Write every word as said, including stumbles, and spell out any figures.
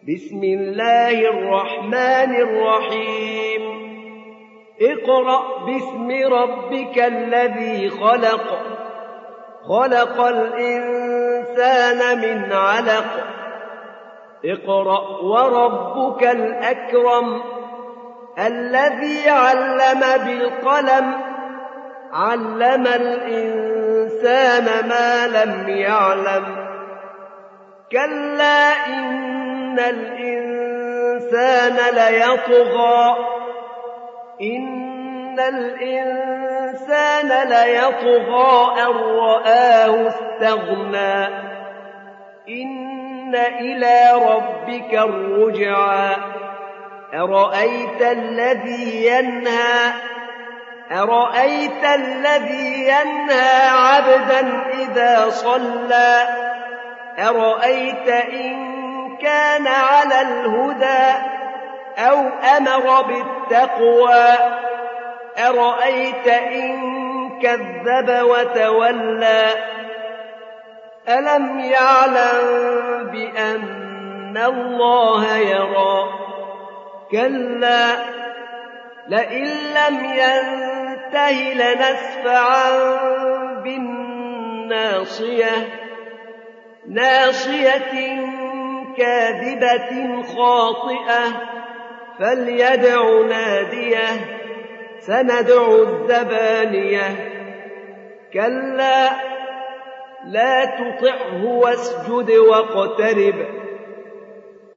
بسم الله الرحمن الرحيم اقرأ باسم ربك الذي خلق خلق الإنسان من علق اقرأ وربك الأكرم الذي علم بالقلم علم الإنسان ما لم يعلم كلا إن الإنسان ليطغى إن الإنسان ليطغى أن رآه استغنى إن إلى ربك الرجعى أرأيت الذي ينهى أرأيت الذي ينهى عبدا إذا صلى أرأيت إن كان على الهدى أو أمر بالتقوى أرأيت إن كذب وتولى ألم يعلم بأن الله يرى كلا لئن لم ينته لنسفعا بالناصية ناصية كاذبة خاطئة فليدع ناديه سندع الزبانية كلا لا تطعه واسجد واقترب